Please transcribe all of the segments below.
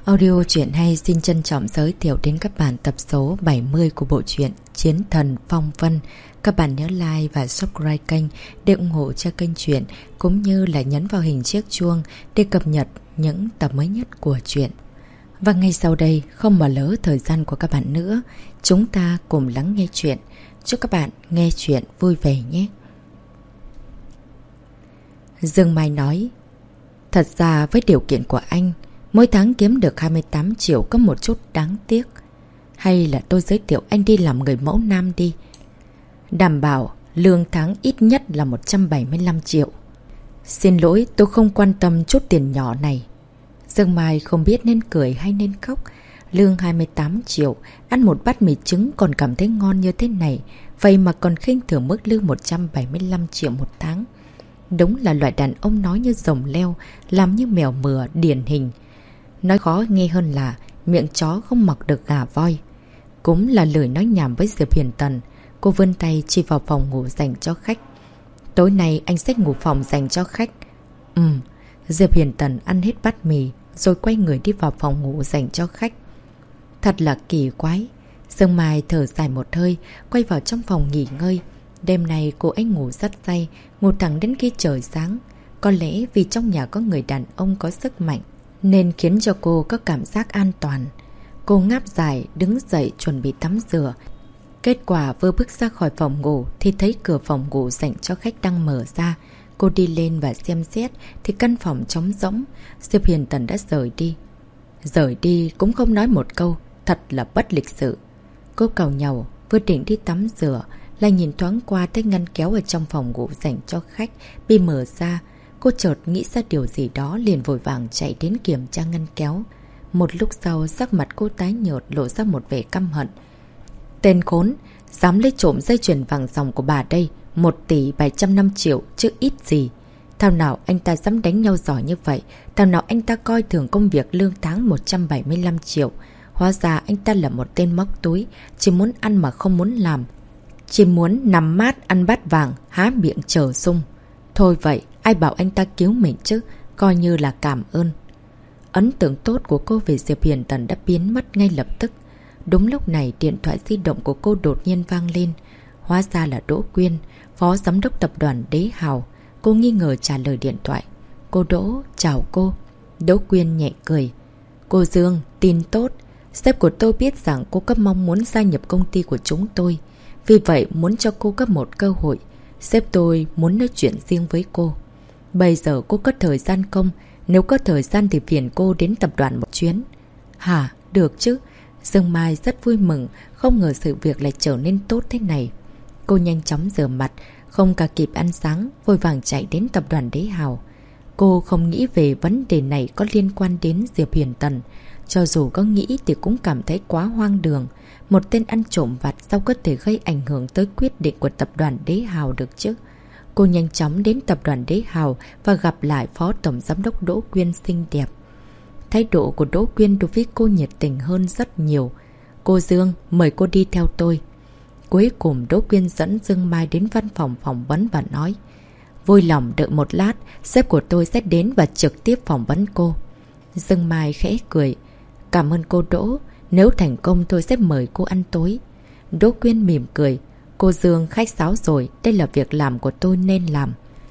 Audio truyện hay xin trân trọng giới thiệu đến các bạn tập số 70 của bộ truyện Chiến Thần Phong Vân. Các bạn nhớ like và subscribe kênh để ủng hộ cho kênh truyện, cũng như là nhấn vào hình chiếc chuông để cập nhật những tập mới nhất của truyện. Và ngay sau đây, không bỏ lỡ thời gian của các bạn nữa, chúng ta cùng lắng nghe truyện. Chúc các bạn nghe truyện vui vẻ nhé. Dương Mai nói: thật ra với điều kiện của anh, mỗi tháng kiếm được 28 triệu có một chút đáng tiếc. Hay là tôi giới thiệu anh đi làm người mẫu nam đi. Đảm bảo lương tháng ít nhất là 175 triệu. Xin lỗi, tôi không quan tâm chút tiền nhỏ này. Dương Mai không biết nên cười hay nên khóc. Lương 28 triệu, ăn một bát mì trứng còn cảm thấy ngon như thế này, vậy mà còn khinh thường mức lương 175 triệu một tháng. Đúng là loại đàn ông nói như rồng leo, làm như mèo mửa điển hình. Nói khó nghe hơn là miệng chó không mọc được gà voi. Cũng là lời nói nhảm với Diệp Huyền Tần. Cô vươn tay chỉ vào phòng ngủ dành cho khách. Tối nay anh sẽ ngủ phòng dành cho khách. Diệp Huyền Tần ăn hết bát mì rồi quay người đi vào phòng ngủ dành cho khách. Thật là kỳ quái. Dương Mai thở dài một hơi, quay vào trong phòng nghỉ ngơi. Đêm nay cô ấy ngủ rất say, ngủ thẳng đến khi trời sáng. Có lẽ vì trong nhà có người đàn ông có sức mạnh nên khiến cho cô có cảm giác an toàn. Cô ngáp dài, đứng dậy chuẩn bị tắm rửa. Kết quả vừa bước ra khỏi phòng ngủ thì thấy cửa phòng ngủ dành cho khách đang mở ra. Cô đi lên và xem xét thì căn phòng trống rỗng. Diệp Huyền Tần đã rời đi. Rời đi cũng không nói một câu, thật là bất lịch sự. Cô càu nhàu, vừa định đi tắm rửa, lại nhìn thoáng qua thấy ngăn kéo ở trong phòng ngủ dành cho khách bị mở ra. Cô chợt nghĩ ra điều gì đó liền vội vàng chạy đến kiểm tra ngăn kéo. Một lúc sau sắc mặt cô tái nhợt lộ ra một vẻ căm hận. Tên khốn, dám lấy trộm dây chuyền vàng ròng của bà đây, 1 tỷ 705 triệu chứ ít gì. Thảo nào anh ta dám đánh nhau giỏi như vậy, thảo nào anh ta coi thường công việc lương tháng 175 triệu. Hóa ra anh ta là một tên móc túi, chỉ muốn ăn mà không muốn làm. Chỉ muốn nằm mát ăn bát vàng, há miệng chờ sung. Thôi vậy, ai bảo anh ta cứu mình chứ, coi như là cảm ơn. Ấn tượng tốt của cô về Diệp Huyền Tần đã biến mất ngay lập tức. Đúng lúc này điện thoại di động của cô đột nhiên vang lên. Hóa ra là Đỗ Quyên, phó giám đốc tập đoàn Đế Hào. Cô nghi ngờ trả lời điện thoại. Cô Đỗ, chào cô. Đỗ Quyên nhẹ cười. Cô Dương, tin tốt. Sếp của tôi biết rằng cô có mong muốn gia nhập công ty của chúng tôi. Vì vậy muốn cho cô có một cơ hội. Sếp tôi muốn nói chuyện riêng với cô. Bây giờ cô có thời gian không? Nếu có thời gian thì phiền cô đến tập đoàn một chuyến. Hả? Được chứ. Dương Mai rất vui mừng, không ngờ sự việc lại trở nên tốt thế này. Cô nhanh chóng rửa mặt, không cả kịp ăn sáng, vội vàng chạy đến tập đoàn Đế Hào. Cô không nghĩ về vấn đề này có liên quan đến Diệp Huyền Tần. Cho dù có nghĩ thì cũng cảm thấy quá hoang đường. Một tên ăn trộm vặt sao có thể gây ảnh hưởng tới quyết định của tập đoàn Đế Hào được chứ? Cô nhanh chóng đến tập đoàn Đế Hào và gặp lại phó tổng giám đốc Đỗ Quyên xinh đẹp. Thái độ của Đỗ Quyên đối với cô nhiệt tình hơn rất nhiều. Cô Dương, mời cô đi theo tôi. Cuối cùng Đỗ Quyên dẫn Dương Mai đến văn phòng phỏng vấn và nói: vui lòng đợi một lát, sếp của tôi sẽ đến và trực tiếp phỏng vấn cô. Dương Mai khẽ cười. Cảm ơn cô Đỗ, nếu thành công tôi sẽ mời cô ăn tối. Đỗ Quyên mỉm cười. Cô Dương khách sáo rồi, đây là việc làm của tôi nên làm.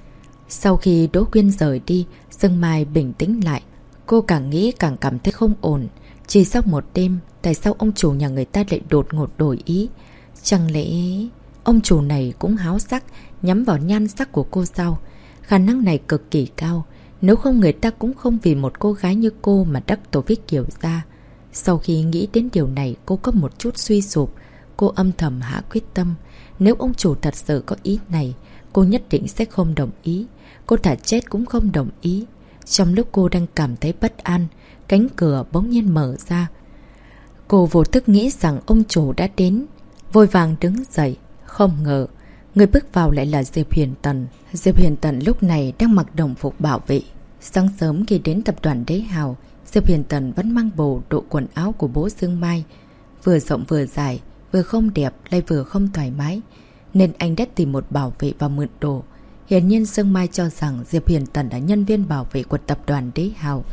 Sau khi Đỗ Quyên rời đi, Dương Mai bình tĩnh lại. Cô càng nghĩ càng cảm thấy không ổn. Chỉ sau một đêm, tại sao ông chủ nhà người ta lại đột ngột đổi ý? Chẳng lẽ ông chủ này cũng háo sắc, nhắm vào nhan sắc của cô sao? Khả năng này cực kỳ cao. Nếu không người ta cũng không vì một cô gái như cô mà đắc tội với Kiều gia. Sau khi nghĩ đến điều này, cô có một chút suy sụp. Cô âm thầm hạ quyết tâm. Nếu ông chủ thật sự có ý này, cô nhất định sẽ không đồng ý. Cô thà chết cũng không đồng ý. Trong lúc cô đang cảm thấy bất an, cánh cửa bỗng nhiên mở ra. Cô vô thức nghĩ rằng ông chủ đã đến, vội vàng đứng dậy. Không ngờ, người bước vào lại là Diệp Huyền Tần. Diệp Huyền Tần lúc này đang mặc đồng phục bảo vệ. Sáng sớm khi đến tập đoàn Đế Hào, Diệp Huyền Tần vẫn mang bộ đồ quần áo của bố Dương Mai. Vừa rộng vừa dài, vừa không đẹp lại vừa không thoải mái. Nên anh đã tìm một bảo vệ và mượn đồ. Hiển nhiên Dương Mai cho rằng Diệp Huyền Tần là nhân viên bảo vệ của tập đoàn Đế Hào.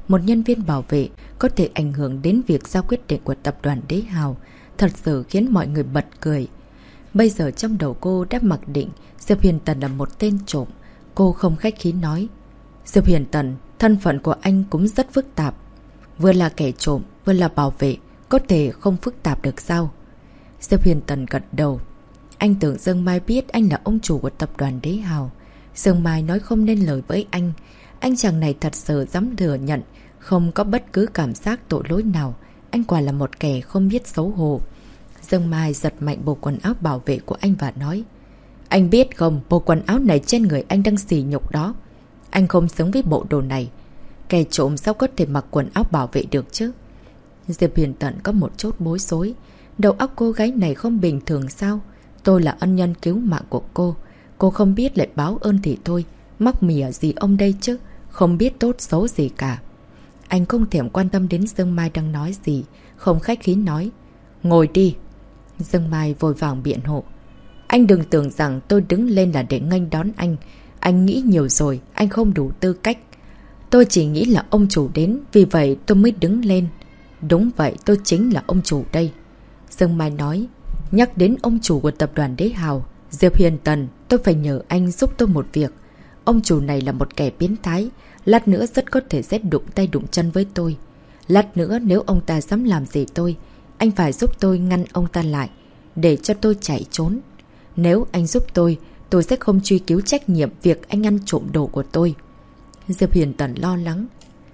một nhân viên bảo vệ có thể ảnh hưởng đến việc ra quyết định của tập đoàn Đế Hào, thật sự khiến mọi người bật cười. Bây giờ trong đầu cô đã mặc định Diệp Huyền Tần là một tên trộm. Cô không khách khí nói. Diệp Huyền Tần, thân phận của anh cũng rất phức tạp. Vừa là kẻ trộm, vừa là bảo vệ, có thể không phức tạp được sao? Diệp Huyền Tần gật đầu. Anh tưởng Dương Mai biết anh là ông chủ của tập đoàn Đế Hào. Dương Mai nói không nên lời với anh. Anh chàng này thật sự dám thừa nhận, không có bất cứ cảm giác tội lỗi nào. Anh quả là một kẻ không biết xấu hổ. Dương Mai giật mạnh bộ quần áo bảo vệ của anh và nói. Anh biết không, bộ quần áo này trên người anh đang xỉ nhục đó. Anh không xứng với bộ đồ này. Kẻ trộm sao có thể mặc quần áo bảo vệ được chứ? Diệp Huyền Tần có một chút bối rối. Đầu óc cô gái này không bình thường sao? Tôi là ân nhân cứu mạng của cô. Cô không biết lại báo ơn thì thôi. Mắc mỉa gì ông đây chứ? Không biết tốt xấu gì cả. Anh không thèm quan tâm đến Dương Mai đang nói gì. Không khách khí nói. Ngồi đi. Dương Mai vội vàng biện hộ. Anh đừng tưởng rằng tôi đứng lên là để nghênh đón anh. Anh nghĩ nhiều rồi. Anh không đủ tư cách. Tôi chỉ nghĩ là ông chủ đến. Vì vậy tôi mới đứng lên. Đúng vậy, tôi chính là ông chủ đây. Dương Mai nói. Nhắc đến ông chủ của tập đoàn Đế Hào, Diệp Huyền Tần, tôi phải nhờ anh giúp tôi một việc. Ông chủ này là một kẻ biến thái. Lát nữa rất có thể sẽ đụng tay đụng chân với tôi. Lát nữa nếu ông ta dám làm gì tôi, anh phải giúp tôi ngăn ông ta lại, để cho tôi chạy trốn. Nếu anh giúp tôi sẽ không truy cứu trách nhiệm việc anh ăn trộm đồ của tôi. Diệp Huyền Tần lo lắng.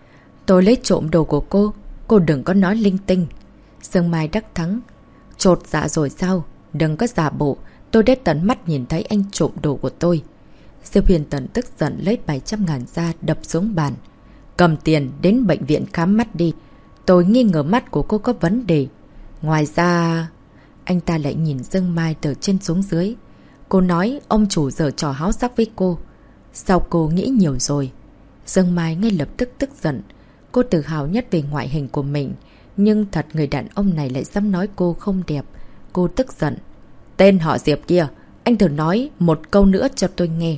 Tôi lấy trộm đồ của cô đừng có nói linh tinh. Dương Mai đắc thắng. Chột dạ rồi sao? Đừng có giả bộ, tôi đã tận mắt nhìn thấy anh trộm đồ của tôi. Diệp Huyền Tần tức giận lấy 700.000 ra đập xuống bàn. Cầm tiền đến bệnh viện khám mắt đi. Tôi nghi ngờ mắt của cô có vấn đề. Ngoài ra... Anh ta lại nhìn Dương Mai từ trên xuống dưới. Cô nói ông chủ giở trò háo sắc với cô. Sao cô nghĩ nhiều rồi? Dương Mai ngay lập tức tức giận. Cô tự hào nhất về ngoại hình của mình. Nhưng thật người đàn ông này lại dám nói cô không đẹp. Cô tức giận. Tên họ Diệp kia, anh thử nói một câu nữa cho tôi nghe.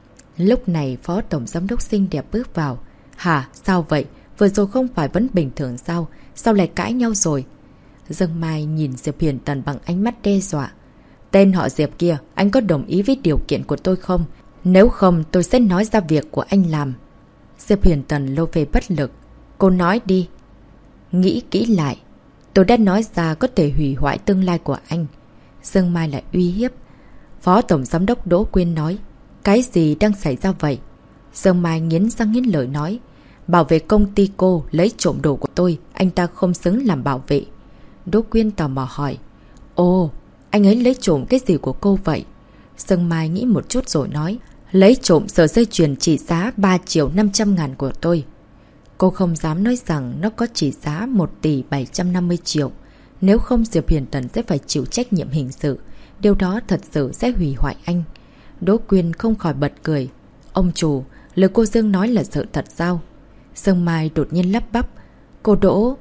Lúc này phó tổng giám đốc xinh đẹp bước vào. Hả? Sao vậy? Vừa rồi không phải vẫn bình thường sao? Sao lại cãi nhau rồi? Dương Mai nhìn Diệp Huyền Tần bằng ánh mắt đe dọa. Tên họ Diệp kia, anh có đồng ý với điều kiện của tôi không? Nếu không tôi sẽ nói ra việc của anh làm. Diệp Huyền Tần lô về bất lực. Cô nói đi. Nghĩ kỹ lại. Tôi đã nói ra có thể hủy hoại tương lai của anh. Dương Mai lại uy hiếp. Phó tổng giám đốc Đỗ Quyên nói. Cái gì đang xảy ra vậy? Dương Mai nghiến răng nghiến lợi nói. Bảo vệ công ty cô lấy trộm đồ của tôi. Anh ta không xứng làm bảo vệ. Đỗ Quyên tò mò hỏi. Ồ, anh ấy lấy trộm cái gì của cô vậy? Dương Mai nghĩ một chút rồi nói. Lấy trộm sợi dây chuyền trị giá 3.500.000 của tôi. Cô không dám nói rằng nó có trị giá 1.750.000.000. Nếu không Diệp Huyền Tần sẽ phải chịu trách nhiệm hình sự. Điều đó thật sự sẽ hủy hoại anh. Đỗ Quyên không khỏi bật cười. Ông chủ, lời cô Dương nói là sự thật sao? Dương Mai đột nhiên lắp bắp. Cô Đỗ,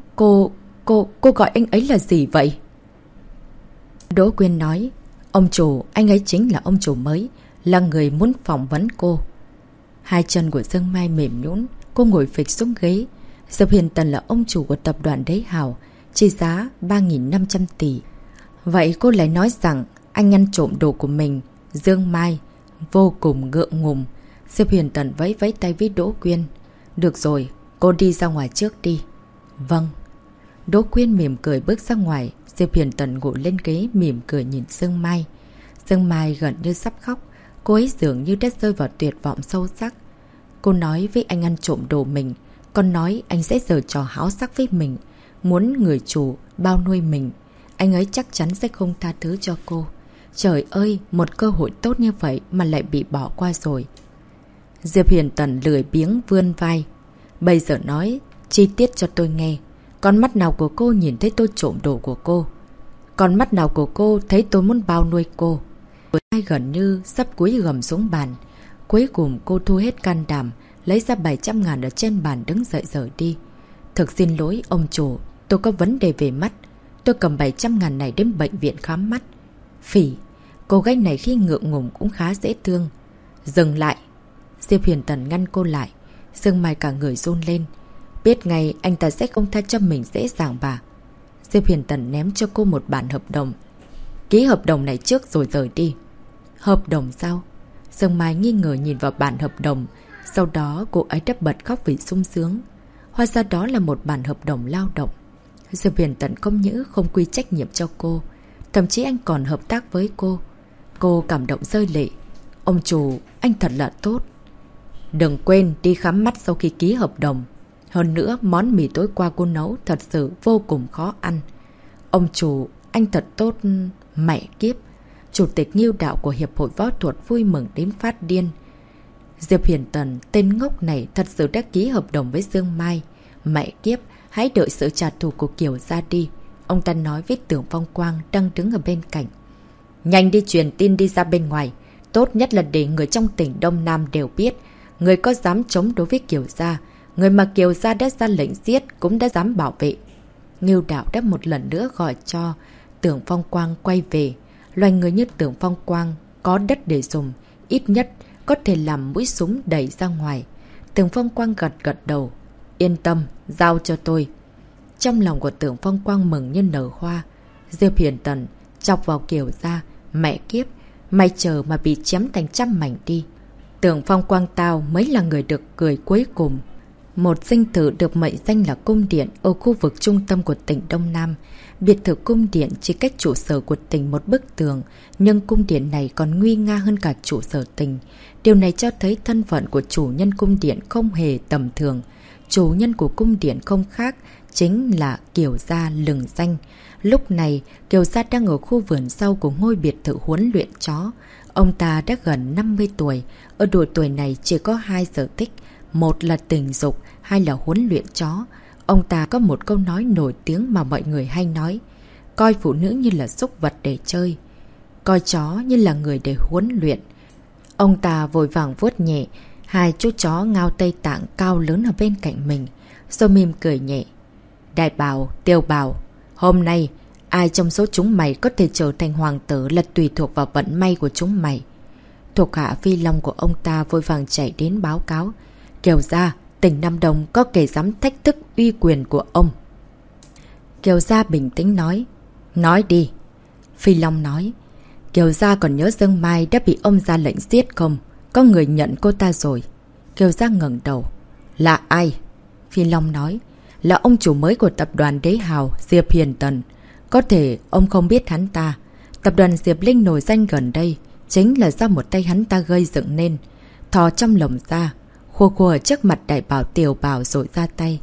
cô gọi anh ấy là gì vậy? Đỗ Quyên nói. Ông chủ, anh ấy chính là ông chủ mới, là người muốn phỏng vấn cô. Hai chân của Dương Mai mềm nhũn. Cô ngồi phịch xuống ghế. Diệp Huyền Tần là ông chủ của tập đoàn Đế Hào, trị giá 3.500 tỷ. Vậy cô lại nói rằng anh ăn trộm đồ của mình. Dương Mai vô cùng ngượng ngùng. Diệp Huyền Tần vẫy vẫy tay với Đỗ Quyên. Được rồi, cô đi ra ngoài trước đi. Vâng. Đỗ Quyên mỉm cười bước ra ngoài. Diệp Huyền Tần ngồi lên ghế mỉm cười nhìn Dương Mai. Dương Mai gần như sắp khóc. Cô ấy dường như đã rơi vào tuyệt vọng sâu sắc. Cô nói với anh ăn trộm đồ mình. Còn nói anh sẽ giở trò háo sắc với mình. Muốn người chủ bao nuôi mình. Anh ấy chắc chắn sẽ không tha thứ cho cô. Trời ơi, một cơ hội tốt như vậy mà lại bị bỏ qua rồi. Diệp Huyền Tần lười biếng vươn vai. Bây giờ nói chi tiết cho tôi nghe. Con mắt nào của cô nhìn thấy tôi trộm đồ của cô? Con mắt nào của cô thấy tôi muốn bao nuôi cô? Ai gần như sắp cúi gầm xuống bàn. Cuối cùng cô thu hết can đảm, lấy ra 700.000 ở trên bàn đứng dậy rời đi. Thực xin lỗi ông chủ, tôi có vấn đề về mắt. Tôi cầm 700.000 này đến bệnh viện khám mắt. Phỉ, cô gái này khi ngượng ngùng cũng khá dễ thương. Dừng lại. Diệp Huyền Tần ngăn cô lại. Dương Mai cả người run lên. Biết ngay anh ta sẽ không tha cho mình dễ dàng bà. Diệp Hiền Tần ném cho cô một bản hợp đồng. Ký hợp đồng này trước rồi rời đi. Hợp đồng sao? Dương Mai nghi ngờ nhìn vào bản hợp đồng. Sau đó cô ấy đã bật khóc vì sung sướng. Hóa ra đó là một bản hợp đồng lao động. Diệp Hiền Tần không những không quy trách nhiệm cho cô, thậm chí anh còn hợp tác với cô. Cô cảm động rơi lệ. Ông chủ, anh thật là tốt. Đừng quên đi khám mắt sau khi ký hợp đồng. Hơn nữa, món mì tối qua cô nấu thật sự vô cùng khó ăn. Ông chủ, anh thật tốt. Mẹ kiếp. Chủ tịch Nhiêu Đạo của Hiệp hội Võ thuật vui mừng đến phát điên. Diệp Hiền Tần, tên ngốc này thật sự đã ký hợp đồng với Dương Mai. Mẹ kiếp, hãy đợi sự trả thù của Kiều ra đi. Ông ta nói với Tưởng Phong Quang đang đứng ở bên cạnh. Nhanh đi truyền tin đi ra bên ngoài. Tốt nhất là để người trong tỉnh Đông Nam đều biết. Người có dám chống đối với Kiều gia, người mà Kiều gia đã ra lệnh giết cũng đã dám bảo vệ. Ngưu Đạo đã một lần nữa gọi cho Tưởng Phong Quang quay về. Loài người như Tưởng Phong Quang có đất để dùng, ít nhất có thể làm mũi súng đẩy ra ngoài. Tưởng Phong Quang gật đầu. Yên tâm, giao cho tôi. Trong lòng của Tưởng Phong Quang mừng như nở hoa. Diệp Hiền Tần chọc vào Kiều gia. Mẹ kiếp, mày chờ mà bị chém thành trăm mảnh đi. Tưởng Phong Quang tao mới là người được cười cuối cùng. Một dinh thự được mệnh danh là cung điện ở khu vực trung tâm của tỉnh Đông Nam. Biệt thự cung điện chỉ cách trụ sở của tỉnh một bức tường, nhưng cung điện này còn nguy nga hơn cả trụ sở tỉnh. Điều này cho thấy thân phận của chủ nhân cung điện không hề tầm thường. Chủ nhân của cung điện không khác, chính là Kiều gia lừng danh. Lúc này, Kiều gia đang ở khu vườn sau của ngôi biệt thự huấn luyện chó. Ông ta đã gần 50 tuổi, ở độ tuổi này chỉ có 2 sở thích. Một là tình dục, hai là huấn luyện chó. Ông ta có một câu nói nổi tiếng mà mọi người hay nói. Coi phụ nữ như là súc vật để chơi, coi chó như là người để huấn luyện. Ông ta vội vàng vuốt nhẹ hai chú chó Ngao Tây Tạng cao lớn ở bên cạnh mình, rồi mỉm cười nhẹ. Đại Bảo, Tiêu Bảo, hôm nay ai trong số chúng mày có thể trở thành hoàng tử là tùy thuộc vào vận may của chúng mày. Thuộc hạ Phi Long của ông ta vội vàng chạy đến báo cáo. Kiều gia, tỉnh Nam Đông có kẻ dám thách thức uy quyền của ông. Kiều gia bình tĩnh nói. Nói đi. Phi Long nói. Kiều gia còn nhớ Dương Mai đã bị ông ra lệnh giết không? Có người nhận cô ta rồi. Kiều gia ngẩng đầu. Là ai? Phi Long nói. Là ông chủ mới của tập đoàn Đế Hào, Diệp Hiền Tần. Có thể ông không biết hắn ta. Tập đoàn Diệp Linh nổi danh gần đây chính là do một tay hắn ta gây dựng nên. Thò trong lồng ra, khua khua ở trước mặt Đại Bảo Tiểu Bảo rồi ra tay.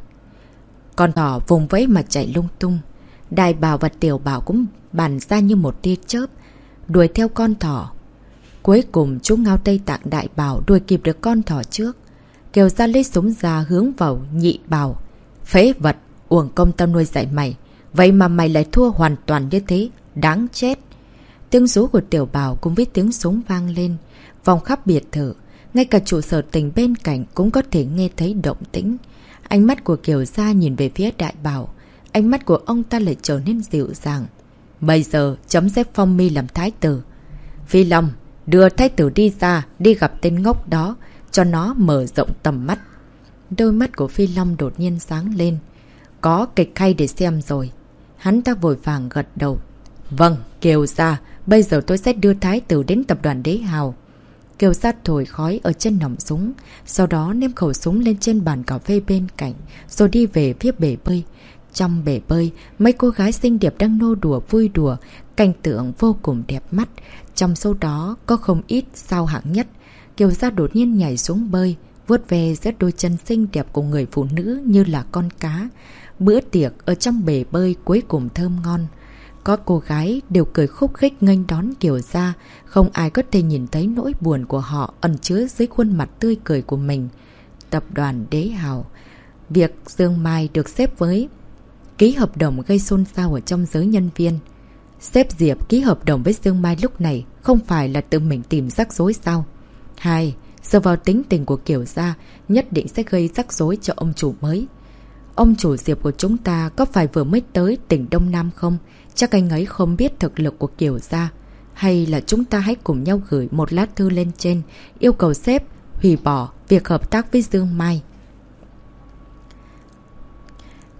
Con thỏ vùng vẫy mà chạy lung tung. Đại Bảo và Tiểu Bảo cũng bắn ra như một tia chớp, đuổi theo con thỏ. Cuối cùng chú Ngao Tây Tạng Đại Bảo đuổi kịp được con thỏ trước. Kiều gia lấy súng ra hướng vào Nhị Bảo. Phế vật, uổng công tao nuôi dạy mày, vậy mà mày lại thua hoàn toàn như thế, đáng chết. Tiếng rú của Tiểu Bảo cùng với tiếng súng vang lên, vòng khắp biệt thự. Ngay cả trụ sở tỉnh bên cạnh cũng có thể nghe thấy động tĩnh. Ánh mắt của Kiều gia nhìn về phía Đại Bảo. Ánh mắt của ông ta lại trở nên dịu dàng. Bây giờ chấm xếp Phong Mi làm thái tử. Phi Long, đưa thái tử đi ra, đi gặp tên ngốc đó, cho nó mở rộng tầm mắt. Đôi mắt của Phi Long đột nhiên sáng lên. Có kịch hay để xem rồi. Hắn ta vội vàng gật đầu. Vâng, Kiều gia, bây giờ tôi sẽ đưa thái tử đến tập đoàn Đế Hào. Kiều gia thổi khói ở trên nòng súng, sau đó ném khẩu súng lên trên bàn cà phê bên cạnh, rồi đi về phía bể bơi. Trong bể bơi, mấy cô gái xinh đẹp đang nô đùa vui đùa, cảnh tượng vô cùng đẹp mắt. Trong số đó có không ít sao hạng nhất. Kiều gia đột nhiên nhảy xuống bơi, vuốt về giữa đôi chân xinh đẹp của người phụ nữ như là con cá. Bữa tiệc ở trong bể bơi cuối cùng thơm ngon. Có cô gái đều cười khúc khích nghênh đón Kiều gia, không ai có thể nhìn thấy nỗi buồn của họ ẩn chứa dưới khuôn mặt tươi cười của mình. Tập đoàn Đế Hào. Việc Dương Mai được xếp với ký hợp đồng gây xôn xao ở trong giới nhân viên. Sếp Diệp ký hợp đồng với Dương Mai lúc này không phải là tự mình tìm rắc rối sao? Hai, dựa vào tính tình của Kiều gia, nhất định sẽ gây rắc rối cho ông chủ mới. Ông chủ Diệp của chúng ta có phải vừa mới tới tỉnh Đông Nam không? Chắc anh ấy không biết thực lực của Kiều gia. Hay là chúng ta hãy cùng nhau gửi một lá thư lên trên, yêu cầu sếp hủy bỏ việc hợp tác với Dương Mai.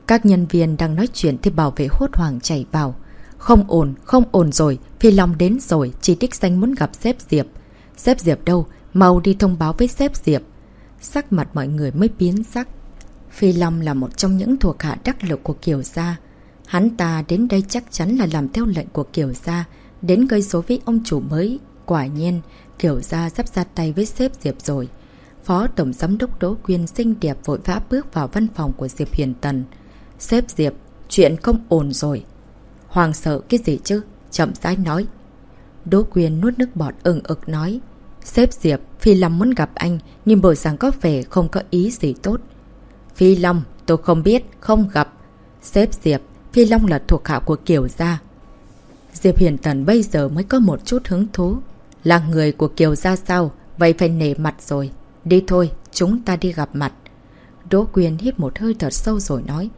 Các nhân viên đang nói chuyện thì bảo vệ hốt hoảng chạy vào. Không ổn rồi, Phi Long đến rồi, chỉ đích danh muốn gặp sếp Diệp. Sếp Diệp đâu? Mau đi thông báo với sếp Diệp. Sắc mặt mọi người mới biến sắc. Phi Long là một trong những thuộc hạ đắc lực của Kiều gia. Hắn ta đến đây chắc chắn là làm theo lệnh của Kiều gia, đến gây số với ông chủ mới. Quả nhiên, Kiều gia sắp ra tay với sếp Diệp rồi. Phó Tổng Giám đốc Đỗ Quyên xinh đẹp vội vã bước vào văn phòng của Diệp Hiền Tần. Sếp Diệp, chuyện không ổn rồi. Hoàng sợ cái gì chứ? Chậm rãi nói. Đỗ Quyên nuốt nước bọt ực nói. Sếp Diệp, Phi Long muốn gặp anh, nhưng bộ rằng có vẻ không có ý gì tốt. Phi Long, tôi không biết, không gặp. Sếp Diệp, Phi Long là thuộc hạ của Kiều gia. Diệp Hiền Tần bây giờ mới có một chút hứng thú. Là người của Kiều gia sao? Vậy phải nể mặt rồi. Đi thôi, chúng ta đi gặp mặt. Đỗ Quyên hít một hơi thật sâu rồi nói.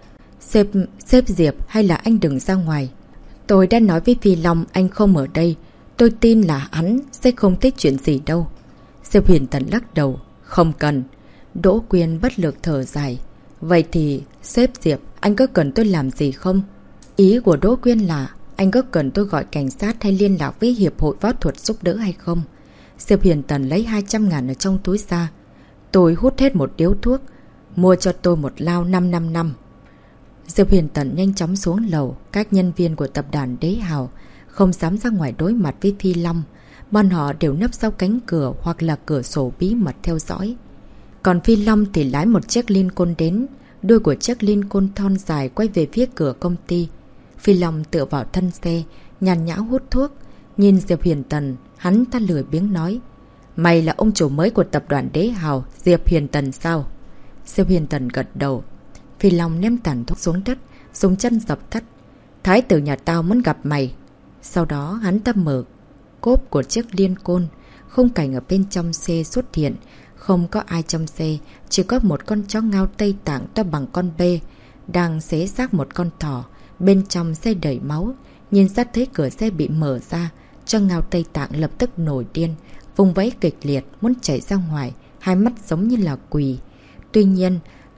Sếp Diệp, hay là anh đừng ra ngoài. Tôi đã nói với Phi Long anh không ở đây. Tôi tin là hắn sẽ không thích chuyện gì đâu. Diệp Hiền Tần lắc đầu. Không cần. Đỗ Quyên bất lực thở dài. Vậy thì, sếp Diệp, anh có cần tôi làm gì không? Ý của Đỗ Quyên là anh có cần tôi gọi cảnh sát hay liên lạc với Hiệp hội Võ thuật giúp đỡ hay không? Diệp Hiền Tần lấy 200.000 ở trong túi ra. Tôi hút hết một điếu thuốc. Mua cho tôi một lao 555. Diệp Hiền Tần nhanh chóng xuống lầu. Các nhân viên của tập đoàn Đế Hào không dám ra ngoài đối mặt với Phi Long. Bọn họ đều nấp sau cánh cửa hoặc là cửa sổ bí mật theo dõi. Còn Phi Long thì lái một chiếc Lincoln đến. Đuôi của chiếc Lincoln thon dài quay về phía cửa công ty. Phi Long tựa vào thân xe, nhàn nhã hút thuốc. Nhìn Diệp Hiền Tần, hắn ta lười biếng nói. Mày là ông chủ mới của tập đoàn Đế Hào, Diệp Hiền Tần sao? Diệp Hiền Tần gật đầu. Phi Long ném tàn thuốc xuống đất, dùng chân dập tắt. Thái tử nhà tao muốn gặp mày. Sau đó hắn ta mở cốp của chiếc Lincoln. Khung cảnh ở bên trong xe xuất hiện. Không có ai trong xe, chỉ có một con chó ngao Tây Tạng to bằng con bê, đang xé xác một con thỏ. Bên trong xe đầy máu. Nhìn ra thấy cửa xe bị mở ra. Cho ngao Tây Tạng lập tức nổi điên, vùng vẫy kịch liệt, muốn chạy ra ngoài, hai mắt giống như là quỳ. Tuy nhiên,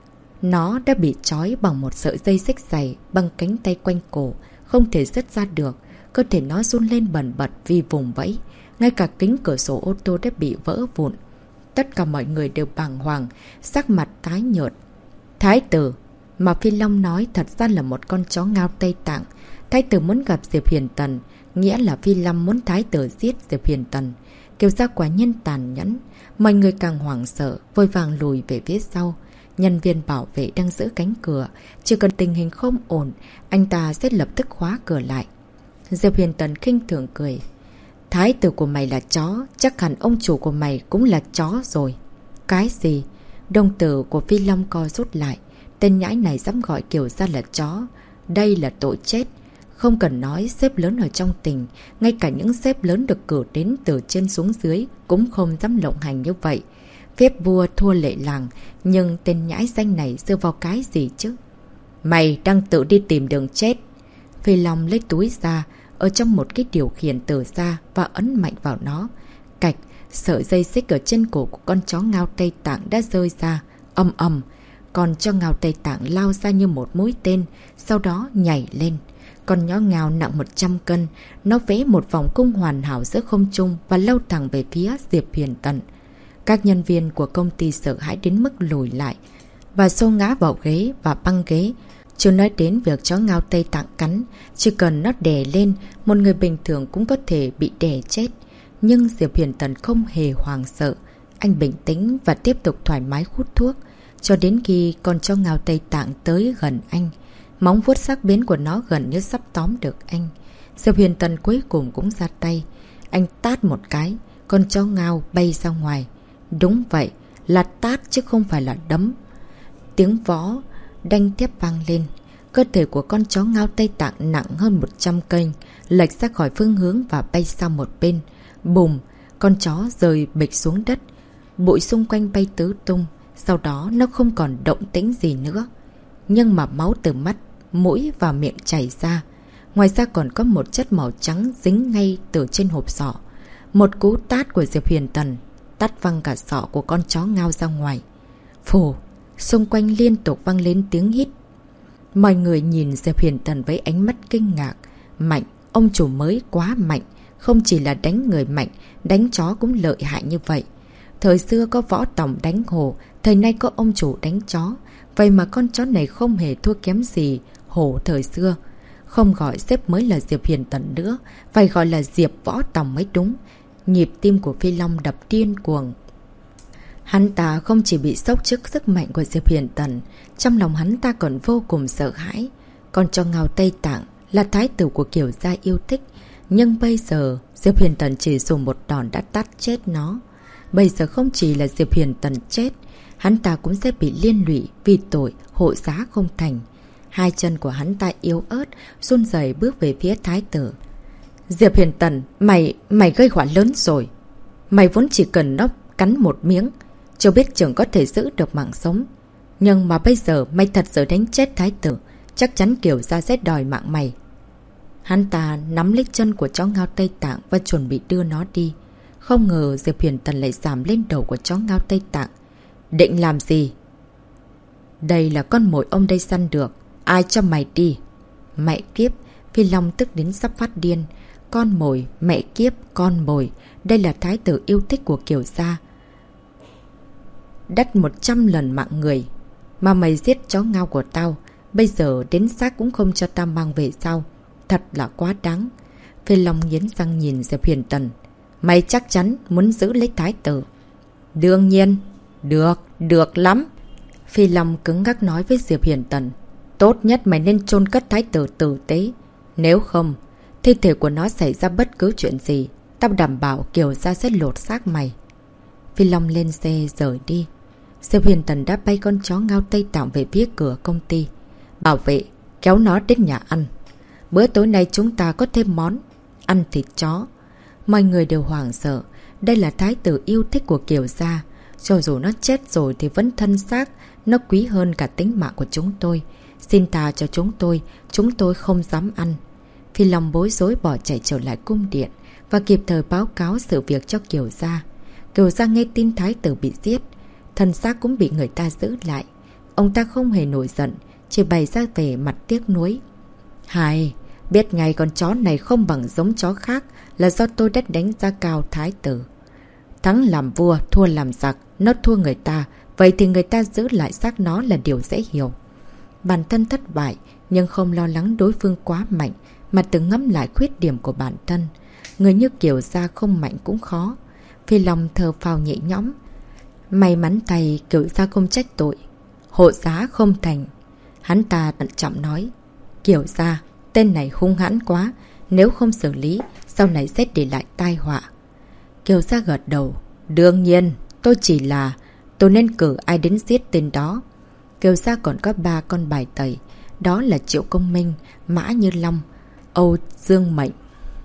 nó đã bị trói bằng một sợi dây xích dày bằng cánh tay quanh cổ, không thể dứt ra được. Cơ thể nó run lên bần bật vì vùng vẫy. Ngay cả kính cửa sổ ô tô đã bị vỡ vụn. Tất cả mọi người đều bàng hoàng, sắc mặt tái nhợt. Thái tử mà Phi Long nói thật ra là một con chó ngao Tây Tạng. Thái tử muốn gặp Diệp Hiền Tần, nghĩa là Phi Long muốn thái tử giết Diệp Hiền Tần. Kiều gia quả nhân tàn nhẫn. Mọi người càng hoảng sợ, vội vàng lùi về phía sau. Nhân viên bảo vệ đang giữ cánh cửa. Chỉ cần tình hình không ổn, anh ta sẽ lập tức khóa cửa lại. Diệp Hiền Tần khinh thường cười. Thái tử của mày là chó, chắc hẳn ông chủ của mày cũng là chó rồi. Cái gì? Đồng tử của Phi Long co rút lại. Tên nhãi này dám gọi Kiều gia là chó. Đây là tội chết. Không cần nói sếp lớn ở trong tỉnh, ngay cả những sếp lớn được cử đến từ trên xuống dưới cũng không dám lộng hành như vậy. Phép vua thua lệ làng, nhưng tên nhãi danh này dựa vào cái gì chứ? Mày đang tự đi tìm đường chết. Phi Long lấy túi ra, ở trong một cái điều khiển từ ra và ấn mạnh vào nó. Cạch, sợi dây xích ở trên cổ của con chó ngao Tây Tạng đã rơi ra. Ầm ầm, con chó ngao Tây Tạng lao ra như một mũi tên, sau đó nhảy lên. Con nhó ngao nặng 100 cân, nó vẽ một vòng cung hoàn hảo giữa không trung và lao thẳng về phía Diệp Hiền Tần. Các nhân viên của công ty sợ hãi đến mức lùi lại và xô ngã vào ghế và băng ghế. Chưa nói đến việc chó ngao Tây Tạng cắn, chỉ cần nó đè lên, một người bình thường cũng có thể bị đè chết. Nhưng Diệp Hiền Tần không hề hoảng sợ. Anh bình tĩnh và tiếp tục thoải mái hút thuốc, cho đến khi con chó ngao Tây Tạng tới gần anh. Móng vuốt sắc bén của nó gần như sắp tóm được anh. Diệp Hiền Tần cuối cùng cũng ra tay. Anh tát một cái, con chó ngao bay ra ngoài. Đúng vậy, là tát chứ không phải là đấm. Tiếng vó đanh thép vang lên. Cơ thể của con chó ngao Tây Tạng nặng hơn 100 cân, lệch ra khỏi phương hướng và bay sang một bên. Bùm, con chó rơi bịch xuống đất. Bụi xung quanh bay tứ tung. Sau đó nó không còn động tĩnh gì nữa. Nhưng mà máu từ mắt, mũi và miệng chảy ra. Ngoài ra còn có một chất màu trắng dính ngay từ trên hộp sọ. Một cú tát của Diệp Hiền Tần tát văng cả sọ của con chó ngao ra ngoài. Phù, xung quanh liên tục vang lên tiếng hít. Mọi người nhìn Diệp Huyền Tần với ánh mắt kinh ngạc. Mạnh, ông chủ mới quá mạnh. Không chỉ là đánh người mạnh, đánh chó cũng lợi hại như vậy. Thời xưa có võ tổng đánh hổ, thời nay có ông chủ đánh chó. Vậy mà con chó này không hề thua kém gì hổ thời xưa. Không gọi sếp mới là Diệp Huyền Tần nữa, phải gọi là Diệp võ tổng mới đúng. Nhịp tim của Phi Long đập điên cuồng. Hắn ta không chỉ bị sốc trước sức mạnh của Diệp Huyền Tần, trong lòng hắn ta còn vô cùng sợ hãi. Còn cho Ngao Tây Tạng là thái tử của Kiều gia yêu thích, nhưng bây giờ Diệp Huyền Tần chỉ dùng một đòn đã tát chết nó. Bây giờ không chỉ là Diệp Huyền Tần chết, hắn ta cũng sẽ bị liên lụy vì tội hộ giá không thành. Hai chân của hắn ta yếu ớt, run rẩy bước về phía thái tử. Diệp Huyền Tần, mày gây họa lớn rồi. Mày vốn chỉ cần nó cắn một miếng, chưa biết chừng có thể giữ được mạng sống. Nhưng mà bây giờ mày thật sự đánh chết thái tử, chắc chắn Kiều gia sẽ đòi mạng mày. Hắn ta nắm lấy chân của chó Ngao Tây Tạng và chuẩn bị đưa nó đi. Không ngờ Diệp Huyền Tần lại giảm lên đầu của chó Ngao Tây Tạng. Định làm gì? Đây là con mồi ông đây săn được. Ai cho mày đi? Mẹ kiếp, Phi Long tức đến sắp phát điên. Con mồi, mẹ kiếp, con mồi. Đây là thái tử yêu thích của Kiều gia. Đắt 100 lần mạng người. Mà mày giết chó Ngao của tao, bây giờ đến xác cũng không cho tao mang về sau. Thật là quá đáng. Phi Long nghiến răng nhìn Diệp Huyền Tần. Mày chắc chắn muốn giữ lấy thái tử. Đương nhiên. Được lắm. Phi Long cứng ngắc nói với Diệp Huyền Tần. Tốt nhất mày nên chôn cất thái tử tử tế. Nếu không, thi thể của nó xảy ra bất cứ chuyện gì, tao đảm bảo Kiều gia sẽ lột xác mày. Phi Long lên xe rời đi. Diệp Huyền Tần đã bay con chó Ngao Tây Tạng về phía cửa công ty. Bảo vệ, kéo nó đến nhà ăn. Bữa tối nay chúng ta có thêm món ăn thịt chó. Mọi người đều hoảng sợ. Đây là thái tử yêu thích của Kiều gia. Cho dù nó chết rồi thì vẫn thân xác. Nó quý hơn cả tính mạng của chúng tôi. Xin tha cho chúng tôi không dám ăn. Phi Long bối rối bỏ chạy trở lại cung điện và kịp thời báo cáo sự việc cho Kiều gia. Kiều gia nghe tin thái tử bị giết, thân xác cũng bị người ta giữ lại. Ông ta không hề nổi giận, chỉ bày ra vẻ mặt tiếc nuối. Hài, biết ngay con chó này không bằng giống chó khác là do tôi đã đánh giá cao thái tử. Thắng làm vua, thua làm giặc, nó thua người ta, vậy thì người ta giữ lại xác nó là điều dễ hiểu. Bản thân thất bại, nhưng không lo lắng đối phương quá mạnh, mà tự ngẫm lại khuyết điểm của bản thân. Người như Kiều gia không mạnh cũng khó. Phi Long thở phào nhẹ nhõm. May mắn thay Kiều gia không trách tội. Hộ giá không thành. Hắn ta tận trọng nói. Kiều gia, tên này hung hãn quá. Nếu không xử lý, sau này sẽ để lại tai họa. Kiều gia gật đầu. Đương nhiên, tôi nên cử ai đến giết tên đó. Kiều gia còn có 3 con bài tẩy. Đó là Triệu Công Minh, Mã Như Long, Âu Dương Mệnh.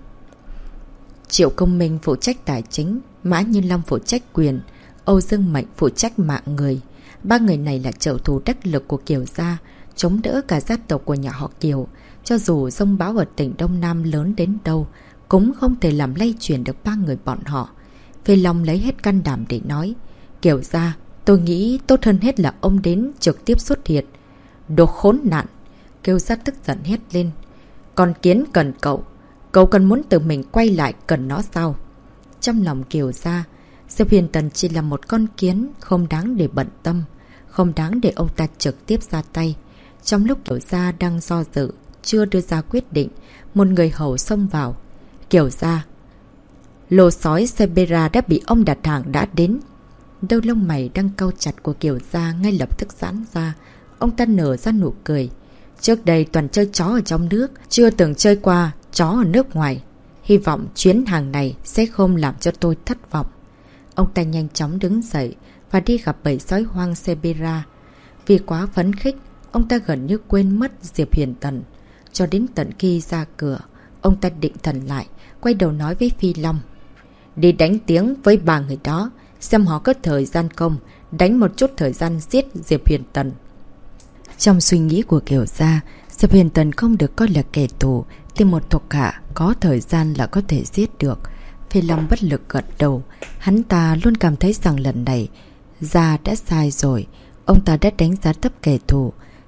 Triệu Công Minh phụ trách tài chính, Mã Như Long phụ trách quyền, Âu Dương Mệnh phụ trách mạng người. 3 người này là trợ thủ đắc lực của Kiều gia, chống đỡ cả gia tộc của nhà họ Kiều. Cho dù giông bão ở tỉnh Đông Nam lớn đến đâu, cũng không thể làm lay chuyển được 3 người bọn họ. Phi Long lấy hết can đảm để nói. Kiều gia, tôi nghĩ tốt hơn hết là ông đến trực tiếp xuất hiện. Đồ khốn nạn! Kiều gia tức giận hét lên. Con kiến cần cậu cần muốn tự mình quay lại cần nó sao? Trong lòng Kiều gia, Diệp Huyền Tần chỉ là một con kiến không đáng để bận tâm, không đáng để ông ta trực tiếp ra tay. Trong lúc Kiều gia đang do dự, chưa đưa ra quyết định, một người hầu xông vào. Kiều gia, lô sói Sebera đã bị ông đặt hàng đã đến. Đôi lông mày đang cau chặt của Kiều gia ngay lập tức giãn ra. Ông ta nở ra nụ cười. Trước đây toàn chơi chó ở trong nước, chưa từng chơi qua chó ở nước ngoài. Hy vọng chuyến hàng này sẽ không làm cho tôi thất vọng. Ông ta nhanh chóng đứng dậy và đi gặp bầy sói hoang Sebera. Vì quá phấn khích, ông ta gần như quên mất Diệp Huyền Tần. Cho đến tận khi ra cửa, ông ta định thần lại, quay đầu nói với Phi Long. Đi đánh tiếng với 3 người đó, xem họ có thời gian không, đánh một chút thời gian giết Diệp Huyền Tần. Trong suy nghĩ của Kiều gia, Diệp Huyền Tần không được coi là kẻ thù, thì một thuộc hạ có thời gian là có thể giết được. Phi Long bất lực gật đầu. Hắn ta luôn cảm thấy rằng lần này gia đã sai rồi. Ông ta đã đánh giá thấp kẻ thù.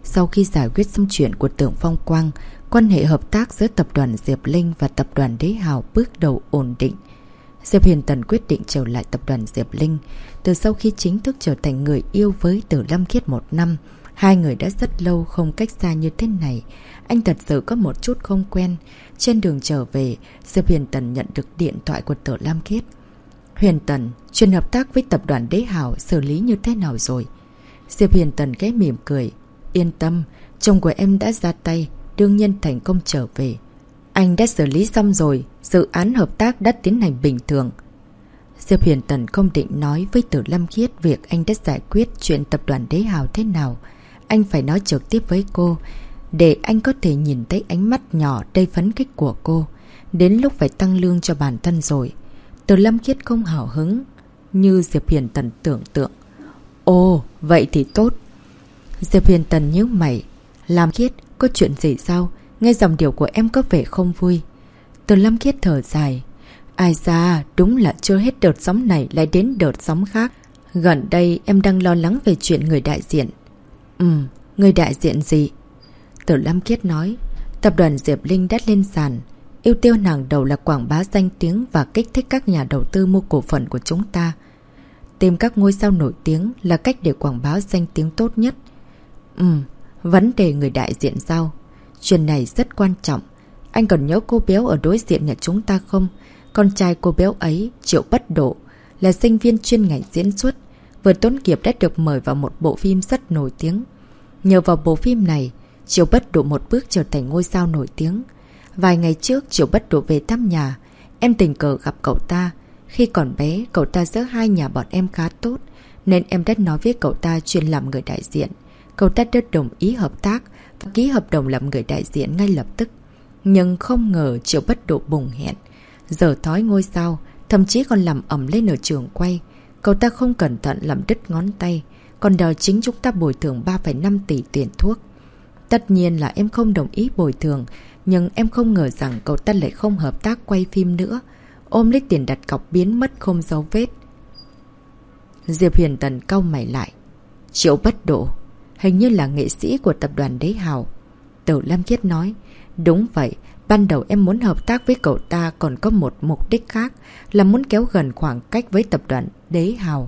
Sau khi giải quyết xong chuyện của Tưởng Phong Quang, quan hệ hợp tác giữa tập đoàn Diệp Linh và tập đoàn Đế Hào bước đầu ổn định. Diệp Hiền Tần quyết định trở lại tập đoàn Diệp Linh. Từ sau khi chính thức trở thành người yêu với Từ Lâm Khiết 1 năm, hai người đã rất lâu không cách xa như thế này. Anh thật sự có một chút không quen. Trên đường trở về, Diệp Hiền Tần nhận được điện thoại của Từ Lâm Khiết. Hiền Tần, chuyện hợp tác với tập đoàn Đế Hào xử lý như thế nào rồi? Diệp Hiền Tần khẽ mỉm cười. Yên tâm, chồng của em đã ra tay, đương nhiên thành công trở về. Anh đã xử lý xong rồi, dự án hợp tác đã tiến hành bình thường. Diệp Hiền Tần không định nói với Từ Lâm Khiết việc anh đã giải quyết chuyện tập đoàn Đế Hào thế nào. Anh phải nói trực tiếp với cô, để anh có thể nhìn thấy ánh mắt nhỏ đầy phấn khích của cô. Đến lúc phải tăng lương cho bản thân rồi. Từ Lâm Khiết không hào hứng như Diệp Hiền Tần tưởng tượng. Ồ, vậy thì tốt. Diệp Hiền Tần nhíu mày. Lâm Khiết, có chuyện gì sao? Nghe dòng điệu của em có vẻ không vui. Từ Lâm Khiết thở dài. Ai da, đúng là chưa hết đợt sóng này lại đến đợt sóng khác. Gần đây em đang lo lắng về chuyện người đại diện. Người đại diện gì? Từ Lâm Khiết nói. Tập đoàn Diệp Linh đã lên sàn. Ưu tiêu hàng đầu là quảng bá danh tiếng và kích thích các nhà đầu tư mua cổ phần của chúng ta. Tìm các ngôi sao nổi tiếng là cách để quảng bá danh tiếng tốt nhất. Vấn đề người đại diện sao? Chuyện này rất quan trọng. Anh còn nhớ cô béo ở đối diện nhà chúng ta không? Con trai cô béo ấy, Triệu Bất Độ, là sinh viên chuyên ngành diễn xuất. Vừa tốt nghiệp đã được mời vào một bộ phim rất nổi tiếng. Nhờ vào bộ phim này, Triệu Bất Độ một bước trở thành ngôi sao nổi tiếng. Vài ngày trước, Triệu Bất Độ về thăm nhà. Em tình cờ gặp cậu ta. Khi còn bé, cậu ta giữa hai nhà bọn em khá tốt, nên em đã nói với cậu ta chuyện làm người đại diện. Cậu ta đã đồng ý hợp tác và ký hợp đồng làm người đại diện ngay lập tức. Nhưng không ngờ Triệu Bất Độ bùng hẹn, giờ thói ngôi sao, thậm chí còn làm ẩm lên ở trường quay. Cậu ta không cẩn thận làm đứt ngón tay, còn đòi chính chúng ta bồi thường 3,5 tỷ tiền thuốc. Tất nhiên là em không đồng ý bồi thường, nhưng em không ngờ rằng cậu ta lại không hợp tác quay phim nữa. Ôm lấy tiền đặt cọc biến mất không dấu vết. Diệp Hiền Tần cau mày lại. Triệu Bất Độ hình như là nghệ sĩ của tập đoàn Đế Hào. Từ Lâm Khiết nói. Đúng vậy, ban đầu em muốn hợp tác với cậu ta còn có một mục đích khác, là muốn kéo gần khoảng cách với tập đoàn Đế Hào.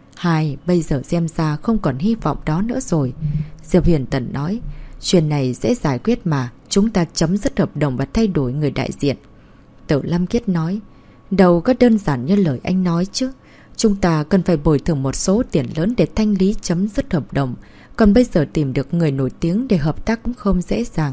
Bây giờ xem ra không còn hy vọng đó nữa rồi. Diệp Hiền Tần nói. Chuyện này dễ giải quyết mà, chúng ta chấm dứt hợp đồng và thay đổi người đại diện. Từ Lâm Khiết nói. Đâu có đơn giản như lời anh nói chứ. Chúng ta cần phải bồi thường một số tiền lớn để thanh lý chấm dứt hợp đồng. Còn bây giờ tìm được người nổi tiếng để hợp tác cũng không dễ dàng.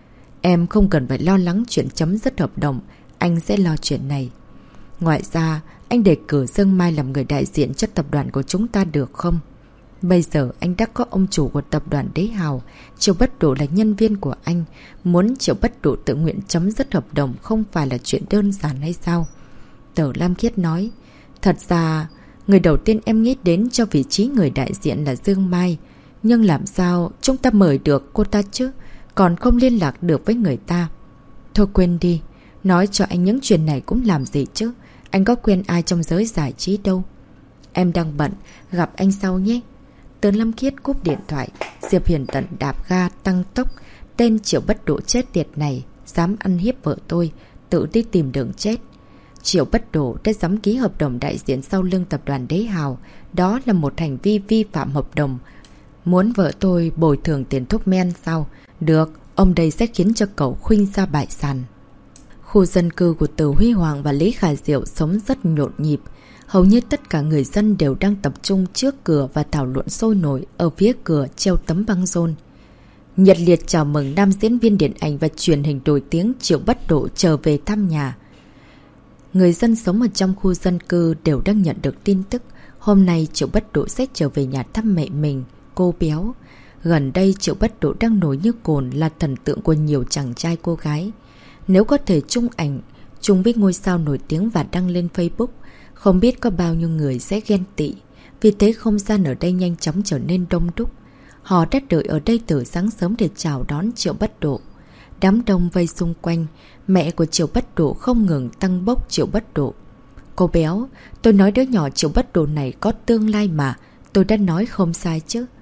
Em không cần phải lo lắng chuyện chấm dứt hợp đồng. Anh sẽ lo chuyện này. Ngoài ra, anh đề cử Dương Mai làm người đại diện cho tập đoàn của chúng ta được không? Bây giờ anh đã có ông chủ của tập đoàn Đế Hào. Triệu Bất Độ là nhân viên của anh. Muốn Triệu Bất Độ tự nguyện chấm dứt hợp đồng không phải là chuyện đơn giản hay sao? Từ Lam Khiết nói. Thật ra, người đầu tiên em nghĩ đến cho vị trí người đại diện là Dương Mai. Nhưng làm sao chúng ta mời được cô ta chứ? Còn không liên lạc được với người ta. Thôi quên đi. Nói cho anh những chuyện này cũng làm gì chứ? Anh có quen ai trong giới giải trí đâu. Em đang bận, gặp anh sau nhé. Từ Lâm Khiết cúp điện thoại. Diệp Hiền Tần đạp ga tăng tốc. Tên Triệu Bất Độ chết tiệt này dám ăn hiếp vợ tôi, tự đi tìm đường chết. Triệu Bất Độ đã dám ký hợp đồng đại diện sau lưng tập đoàn Đế Hào. Đó là một hành vi vi phạm hợp đồng. Muốn vợ tôi bồi thường tiền thuốc men sao? Được, ông đây sẽ khiến cho cậu khuynh ra bại sản. Khu dân cư của Từ Huy Hoàng và Lý Khả Diệu sống rất nhộn nhịp. Hầu như tất cả người dân đều đang tập trung trước cửa và thảo luận sôi nổi ở phía cửa treo tấm băng rôn. Nhiệt liệt chào mừng nam diễn viên điện ảnh và truyền hình nổi tiếng Triệu Bất Độ trở về thăm nhà. Người dân sống ở trong khu dân cư đều đang nhận được tin tức. Hôm nay Triệu Bất Độ sẽ trở về nhà thăm mẹ mình, cô béo. Gần đây Triệu Bất Độ đang nổi như cồn, là thần tượng của nhiều chàng trai cô gái. Nếu có thể chung ảnh chung với ngôi sao nổi tiếng và đăng lên Facebook, không biết có bao nhiêu người sẽ ghen tị. Vì thế không gian ở đây nhanh chóng trở nên đông đúc. Họ đã đợi ở đây từ sáng sớm để chào đón Triệu Bất Độ. Đám đông vây xung quanh. Mẹ của Triệu Bất Độ không ngừng tăng bốc Triệu Bất Độ. Cô béo, tôi nói đứa nhỏ Triệu Bất Độ này có tương lai mà. Tôi đã nói không sai chứ.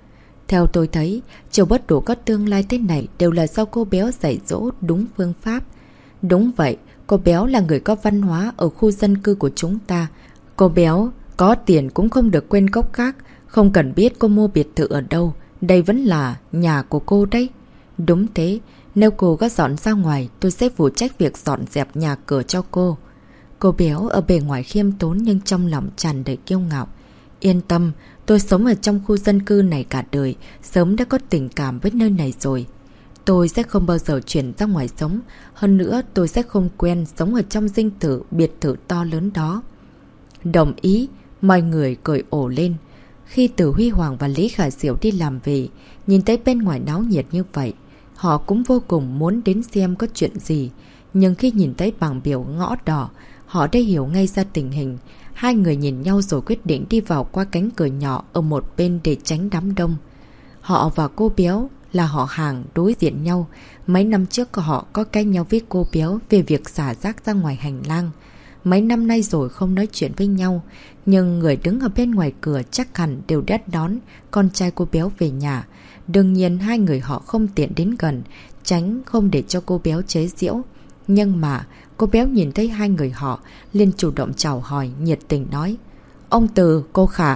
Theo tôi thấy, Triều Bất Độ có tương lai thế này đều là do cô Béo dạy dỗ đúng phương pháp. Đúng vậy, cô Béo là người có văn hóa ở khu dân cư của chúng ta. Cô Béo có tiền cũng không được quên gốc gác, không cần biết cô mua biệt thự ở đâu. Đây vẫn là nhà của cô đấy. Đúng thế, nếu cô có dọn ra ngoài, tôi sẽ phụ trách việc dọn dẹp nhà cửa cho cô. Cô Béo ở bề ngoài khiêm tốn nhưng trong lòng tràn đầy kiêu ngạo. Yên tâm, tôi sống ở trong khu dân cư này cả đời, sớm đã có tình cảm với nơi này rồi. Tôi sẽ không bao giờ chuyển ra ngoài sống, hơn nữa tôi sẽ không quen sống ở trong dinh thự, biệt thự to lớn đó. Đồng ý, mọi người cười ồ lên. Khi Từ Huy Hoàng và Lý Khả Diệu đi làm về, nhìn thấy bên ngoài náo nhiệt như vậy, họ cũng vô cùng muốn đến xem có chuyện gì. Nhưng khi nhìn thấy bảng biểu ngõ đỏ, họ đã hiểu ngay ra tình hình. Hai người nhìn nhau rồi quyết định đi vào qua cánh cửa nhỏ ở một bên để tránh đám đông. Họ và cô Béo là họ hàng đối diện nhau. Mấy năm trước họ có cãi nhau với cô Béo về việc xả rác ra ngoài hành lang. Mấy năm nay rồi không nói chuyện với nhau. Nhưng người đứng ở bên ngoài cửa chắc hẳn đều đã đón con trai cô Béo về nhà. Đương nhiên hai người họ không tiện đến gần, tránh không để cho cô Béo chế giễu. Nhưng mà cô Béo nhìn thấy hai người họ, liền chủ động chào hỏi, nhiệt tình nói: Ông Từ, cô Khả.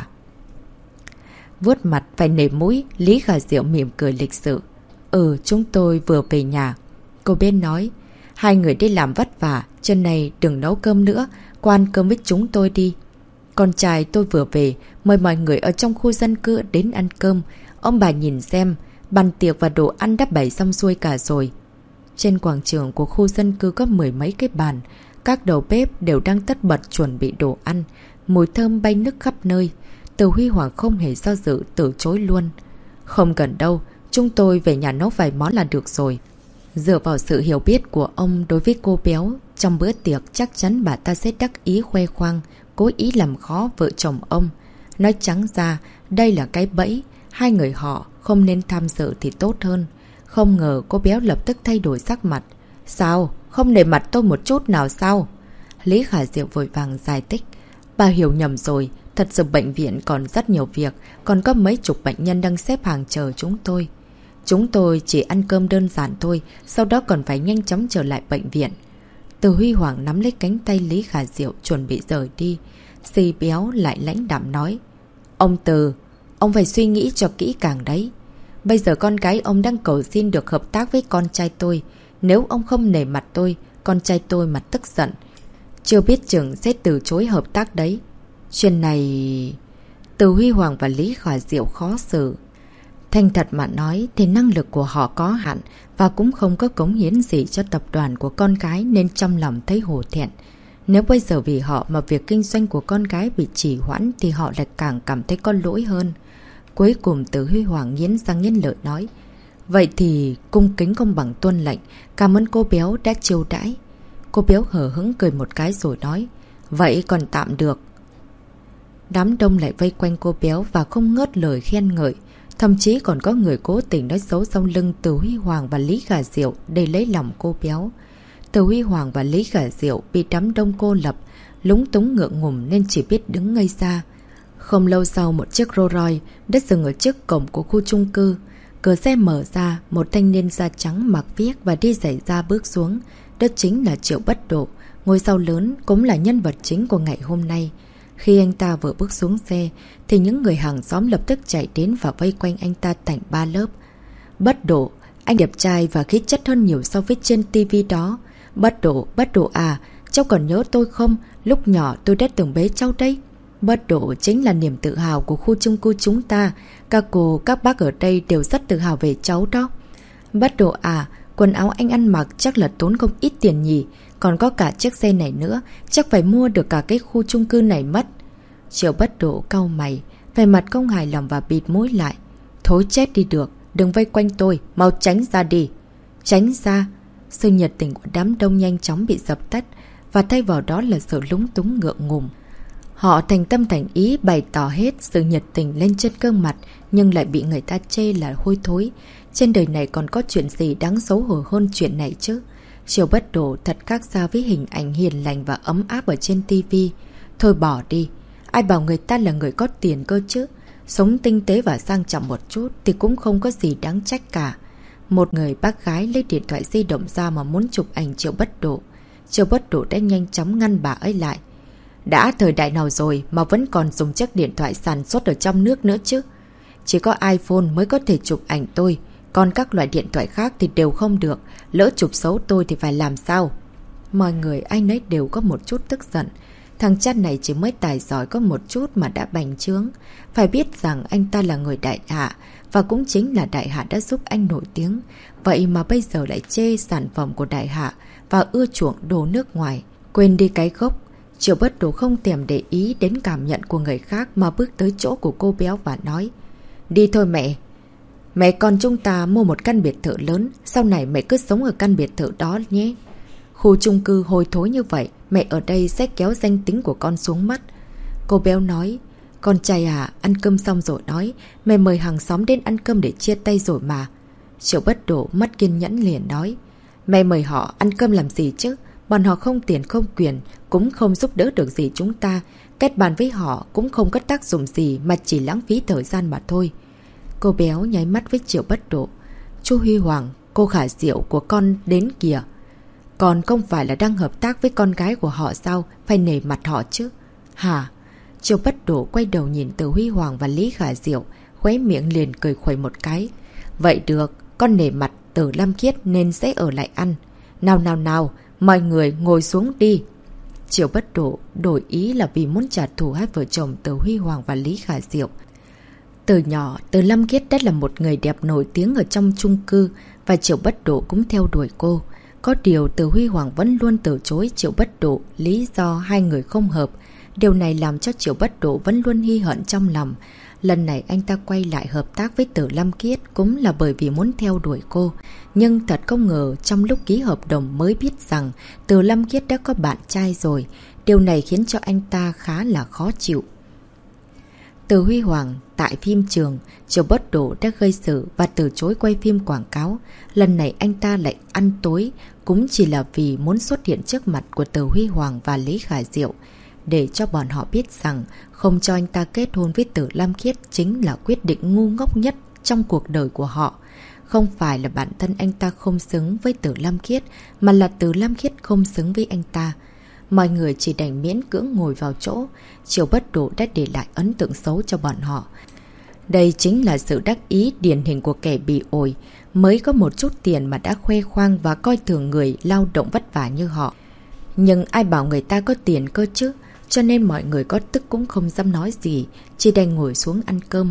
Vuốt mặt phải nể mũi, Lý Khả Diệu mỉm cười lịch sự. Chúng tôi vừa về nhà. Cô bên nói: Hai người đi làm vất vả, chân này đừng nấu cơm nữa, qua ăn cơm với chúng tôi đi. Con trai tôi vừa về, mời mọi người ở trong khu dân cư đến ăn cơm. Ông bà nhìn xem, bàn tiệc và đồ ăn đã bày xong xuôi cả rồi. Trên quảng trường của khu dân cư có mười mấy cái bàn, các đầu bếp đều đang tất bật chuẩn bị đồ ăn, mùi thơm bay nức khắp nơi. Từ Huy Hoàng không hề do dự từ chối luôn. Không cần đâu, chúng tôi về nhà nấu vài món là được rồi. Dựa vào sự hiểu biết của ông đối với cô Béo, trong bữa tiệc chắc chắn bà ta sẽ đắc ý khoe khoang, cố ý làm khó vợ chồng ông. Nói trắng ra, đây là cái bẫy, hai người họ không nên tham dự thì tốt hơn. Không ngờ cô Béo lập tức thay đổi sắc mặt. Sao? Không nể mặt tôi một chút nào sao? Lý Khả Diệu vội vàng giải thích. Bà hiểu nhầm rồi, thật sự bệnh viện còn rất nhiều việc, còn có mấy chục bệnh nhân đang xếp hàng chờ chúng tôi. Chúng tôi chỉ ăn cơm đơn giản thôi, sau đó còn phải nhanh chóng trở lại bệnh viện. Từ Huy Hoàng nắm lấy cánh tay Lý Khả Diệu chuẩn bị rời đi. Dì Béo lại lãnh đạm nói: Ông Từ, ông phải suy nghĩ cho kỹ càng đấy. Bây giờ con gái ông đang cầu xin được hợp tác với con trai tôi. Nếu ông không nể mặt tôi, con trai tôi mà tức giận, chưa biết chừng sẽ từ chối hợp tác đấy. Chuyện này... Từ Huy Hoàng và Lý Khả Diệu khó xử. Thành thật mà nói thì năng lực của họ có hạn và cũng không có cống hiến gì cho tập đoàn của con gái, nên trong lòng thấy hổ thẹn. Nếu bây giờ vì họ mà việc kinh doanh của con gái bị trì hoãn thì họ lại càng cảm thấy có lỗi hơn. Cuối cùng Từ Huy Hoàng nghiến răng nghiến lợi nói: Vậy thì cung kính không bằng tuân lệnh, cảm ơn cô Béo đã chiêu đãi. Cô Béo hờ hững cười một cái rồi nói: Vậy còn tạm được. Đám đông lại vây quanh cô Béo và không ngớt lời khen ngợi. Thậm chí còn có người cố tình nói xấu sau lưng Từ Huy Hoàng và Lý Khả Diệu để lấy lòng cô Béo. Từ Huy Hoàng và Lý Khả Diệu bị đám đông cô lập, lúng túng ngượng ngùng nên chỉ biết đứng ngây ra. Không lâu sau, một chiếc Rolls Royce đã dừng ở trước cổng của khu chung cư. Cửa xe mở ra, một thanh niên da trắng mặc viếc và đi giày da bước xuống. Đó chính là Triệu Bất Độ, ngôi sao lớn cũng là nhân vật chính của ngày hôm nay. Khi anh ta vừa bước xuống xe thì những người hàng xóm lập tức chạy đến và vây quanh anh ta thành ba lớp. Bất Độ, anh đẹp trai và khí chất hơn nhiều so với trên tivi đó. Bất Độ à, cháu còn nhớ tôi không? Lúc nhỏ tôi đã từng bế cháu đấy. Bất Độ chính là niềm tự hào của khu chung cư chúng ta. Các cô, các bác ở đây đều rất tự hào về cháu đó. Bất Độ à, quần áo anh ăn mặc chắc là tốn không ít tiền nhỉ. Còn có cả chiếc xe này nữa, chắc phải mua được cả cái khu chung cư này mất. Triệu Bất Độ cau mày, vẻ mặt không hài lòng và bịt mũi lại. Thối chết đi được, đừng vây quanh tôi, mau tránh ra đi. Tránh ra. Sự nhiệt tình của đám đông nhanh chóng bị dập tắt, và thay vào đó là sự lúng túng ngượng ngùng. Họ thành tâm thành ý bày tỏ hết sự nhiệt tình lên trên gương mặt, nhưng lại bị người ta chê là hôi thối. Trên đời này còn có chuyện gì đáng xấu hổ hơn chuyện này chứ? Triệu Bất Độ thật khác xa với hình ảnh hiền lành và ấm áp ở trên tivi. Thôi bỏ đi. Ai bảo người ta là người có tiền cơ chứ? Sống tinh tế và sang trọng một chút thì cũng không có gì đáng trách cả. Một người bác gái lấy điện thoại di động ra mà muốn chụp ảnh Triệu Bất Độ. Triệu Bất Độ đã nhanh chóng ngăn bà ấy lại. Đã thời đại nào rồi mà vẫn còn dùng chiếc điện thoại sản xuất ở trong nước nữa chứ? Chỉ có iPhone mới có thể chụp ảnh tôi, còn các loại điện thoại khác thì đều không được. Lỡ chụp xấu tôi thì phải làm sao? Mọi người ai nấy đều có một chút tức giận. Thằng chát này chỉ mới tài giỏi có một chút mà đã bành trướng. Phải biết rằng anh ta là người đại hạ, và cũng chính là đại hạ đã giúp anh nổi tiếng. Vậy mà bây giờ lại chê sản phẩm của đại hạ và ưa chuộng đồ nước ngoài. Quên đi cái gốc. Triệu Bất Độ không thèm để ý đến cảm nhận của người khác mà bước tới chỗ của cô béo và nói: Đi thôi mẹ. Mẹ con chúng ta mua một căn biệt thự lớn, sau này mẹ cứ sống ở căn biệt thự đó nhé. Khu chung cư hôi thối như vậy, mẹ ở đây sẽ kéo danh tính của con xuống mắt. Cô béo nói: Con trai à, ăn cơm xong rồi nói, mẹ mời hàng xóm đến ăn cơm để chia tay rồi mà. Triệu Bất Độ mất kiên nhẫn liền nói: Mẹ mời họ ăn cơm làm gì chứ? Bọn họ không tiền không quyền, cũng không giúp đỡ được gì chúng ta. Kết bạn với họ cũng không có tác dụng gì mà chỉ lãng phí thời gian mà thôi. Cô béo nháy mắt với Triệu Bất Độ: Chú Huy Hoàng, cô Khả Diệu của con đến kìa. Còn không phải là đang hợp tác với con gái của họ sao? Phải nể mặt họ chứ. Hả? Triệu Bất Độ quay đầu nhìn từ Huy Hoàng và Lý Khả Diệu, khóe miệng liền cười khuẩy một cái. Vậy được, con nể mặt Từ Lam Khiết nên sẽ ở lại ăn. Nào nào nào, mọi người ngồi xuống đi. Triệu Bất Độ đổi ý là vì muốn trả thù hai vợ chồng Từ Huy Hoàng và Lý Khả Diệu. Từ nhỏ, Từ Lam Khiết đã là một người đẹp nổi tiếng ở trong chung cư, và Triệu Bất Độ cũng theo đuổi cô. Có điều Từ Huy Hoàng vẫn luôn từ chối Triệu Bất Độ, lý do hai người không hợp. Điều này làm cho Triệu Bất Độ vẫn luôn hy hận trong lòng. Lần này anh ta quay lại hợp tác với Từ Lam Khiết cũng là bởi vì muốn theo đuổi cô. Nhưng thật không ngờ trong lúc ký hợp đồng mới biết rằng Từ Lam Khiết đã có bạn trai rồi. Điều này khiến cho anh ta khá là khó chịu. Từ Huy Hoàng tại phim trường, Triệu Bất Độ đã gây sự và từ chối quay phim quảng cáo. Lần này anh ta lại ăn tối, cũng chỉ là vì muốn xuất hiện trước mặt của Từ Huy Hoàng và Lý Khả Diệu, để cho bọn họ biết rằng không cho anh ta kết hôn với Từ Lam Khiết chính là quyết định ngu ngốc nhất trong cuộc đời của họ. Không phải là bản thân anh ta không xứng với Từ Lam Khiết, mà là Từ Lam Khiết không xứng với anh ta. Mọi người chỉ đành miễn cưỡng ngồi vào chỗ. Triệu Bất Độ đã để lại ấn tượng xấu cho bọn họ. Đây chính là sự đắc ý điển hình của kẻ bị ổi, mới có một chút tiền mà đã khoe khoang và coi thường người lao động vất vả như họ. Nhưng ai bảo người ta có tiền cơ chứ, cho nên mọi người có tức cũng không dám nói gì, chỉ đành ngồi xuống ăn cơm.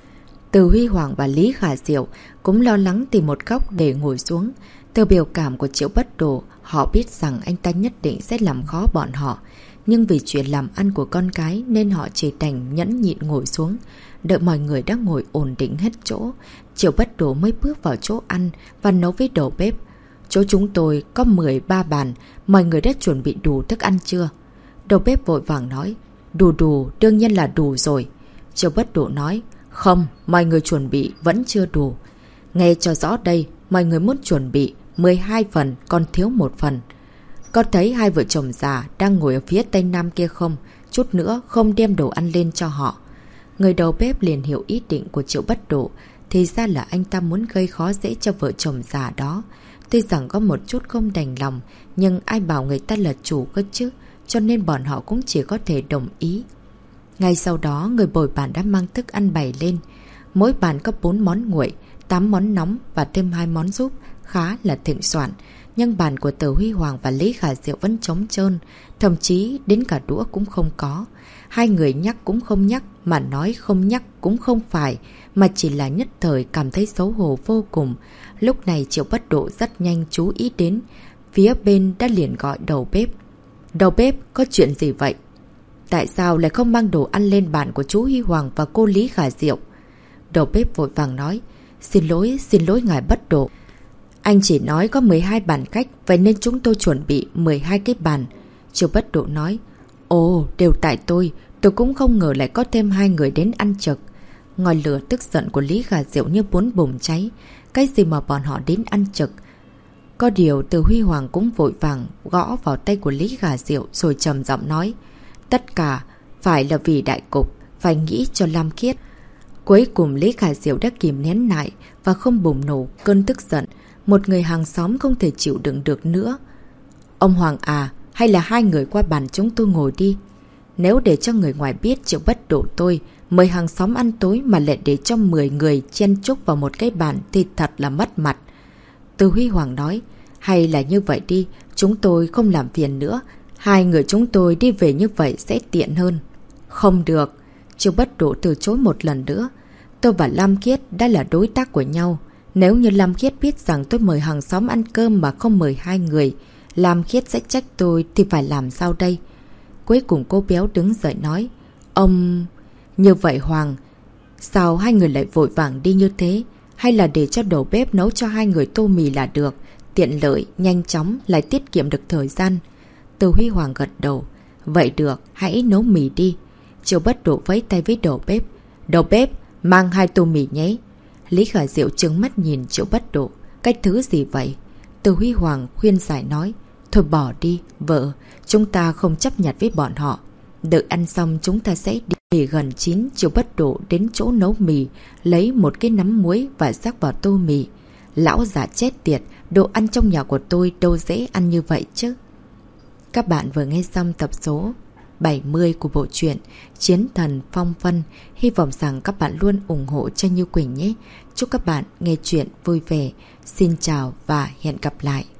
Từ Huy Hoàng và Lý Khả Diệu cũng lo lắng tìm một góc để ngồi xuống. Từ biểu cảm của Triệu Bất Độ, họ biết rằng anh ta nhất định sẽ làm khó bọn họ. Nhưng vì chuyện làm ăn của con cái nên họ chỉ đành nhẫn nhịn ngồi xuống. Đợi mọi người đã ngồi ổn định hết chỗ, Triệu Bất Độ mới bước vào chỗ ăn và nấu với đầu bếp. Chỗ chúng tôi có 13 bàn, mọi người đã chuẩn bị đủ thức ăn chưa? Đầu bếp vội vàng nói: Đủ, đương nhiên là đủ rồi. Triệu Bất Độ nói: Không, mọi người chuẩn bị vẫn chưa đủ. Nghe cho rõ đây, mọi người muốn chuẩn bị 12 phần, còn thiếu một phần. Có thấy hai vợ chồng già đang ngồi ở phía tây nam kia không? Chút nữa không đem đồ ăn lên cho họ. Người đầu bếp liền hiểu ý định của Triệu Bất Độ. Thì ra là anh ta muốn gây khó dễ cho vợ chồng già đó. Tuy rằng có một chút không đành lòng, nhưng ai bảo người ta là chủ cơ chứ, cho nên bọn họ cũng chỉ có thể đồng ý. Ngay sau đó, người bồi bàn đã mang thức ăn bày lên. Mỗi bàn có 4 món nguội, 8 món nóng và thêm 2 món súp, khá là thịnh soạn. Nhưng bàn của Từ Huy Hoàng và Lý Khả Diệu vẫn trống trơn, thậm chí đến cả đũa cũng không có. Hai người nhắc cũng không nhắc, mà nói không nhắc cũng không phải, mà chỉ là nhất thời cảm thấy xấu hổ vô cùng. Lúc này Triệu Bất Độ rất nhanh chú ý đến, phía bên đã liền gọi đầu bếp. Đầu bếp, có chuyện gì vậy? Tại sao lại không mang đồ ăn lên bàn của chú Huy Hoàng và cô Lý Khả Diệu? Đầu bếp vội vàng nói: Xin lỗi ngài Bất Độ. Anh chỉ nói có 12 bàn khách, vậy nên chúng tôi chuẩn bị 12 cái bàn. Triệu Bất Độ nói: Ồ, đều tại tôi cũng không ngờ lại có thêm 2 người đến ăn trực. Ngòi lửa tức giận của Lý Khả Diệu như muốn bùng cháy. Cái gì mà bọn họ đến ăn trực? Có điều Từ Huy Hoàng cũng vội vàng gõ vào tay của Lý Khả Diệu rồi trầm giọng nói: Tất cả phải là vì đại cục, phải nghĩ cho Lam Khiết. Cuối cùng Lý Khả Diệu đã kìm nén lại và không bùng nổ cơn tức giận. Một người hàng xóm không thể chịu đựng được nữa. Ông Hoàng à, hay là hai người qua bàn chúng tôi ngồi đi. Nếu để cho người ngoài biết Triệu Bất Độ tôi mời hàng xóm ăn tối mà lại để cho 10 người chen chúc vào một cái bàn thì thật là mất mặt. Từ Huy Hoàng nói, hay là như vậy đi, chúng tôi không làm phiền nữa. Hai người chúng tôi đi về như vậy sẽ tiện hơn. Không được. Triệu Bất Độ từ chối một lần nữa. Tôi và Lam Khiết đã là đối tác của nhau. Nếu như Lam Khiết biết rằng tôi mời hàng xóm ăn cơm mà không mời hai người, Lam Khiết sẽ trách tôi thì phải làm sao đây? Cuối cùng cô béo đứng dậy nói, ông... Như vậy Hoàng, sao hai người lại vội vàng đi như thế? Hay là để cho đầu bếp nấu cho hai người tô mì là được? Tiện lợi, nhanh chóng, lại tiết kiệm được thời gian. Từ Huy Hoàng gật đầu. Vậy được, hãy nấu mì đi. Triệu Bất Độ vẫy tay với đầu bếp. Đầu bếp, mang 2 tô mì nhé. Lý Khả Diệu trừng mắt nhìn Triệu Bất Độ. Cái thứ gì vậy? Từ Huy Hoàng khuyên giải nói. Thôi bỏ đi, vợ. Chúng ta không chấp nhận với bọn họ. Đợi ăn xong chúng ta sẽ đi. Mì gần chín, Triệu Bất Độ đến chỗ nấu mì, lấy một cái nắm muối và rắc vào tô mì. Lão già chết tiệt, đồ ăn trong nhà của tôi đâu dễ ăn như vậy chứ. Các bạn vừa nghe xong tập số 70 của bộ truyện Chiến Thần Phong Vân. Hy vọng rằng các bạn luôn ủng hộ cho Như Quỳnh nhé. Chúc các bạn nghe chuyện vui vẻ. Xin chào và hẹn gặp lại.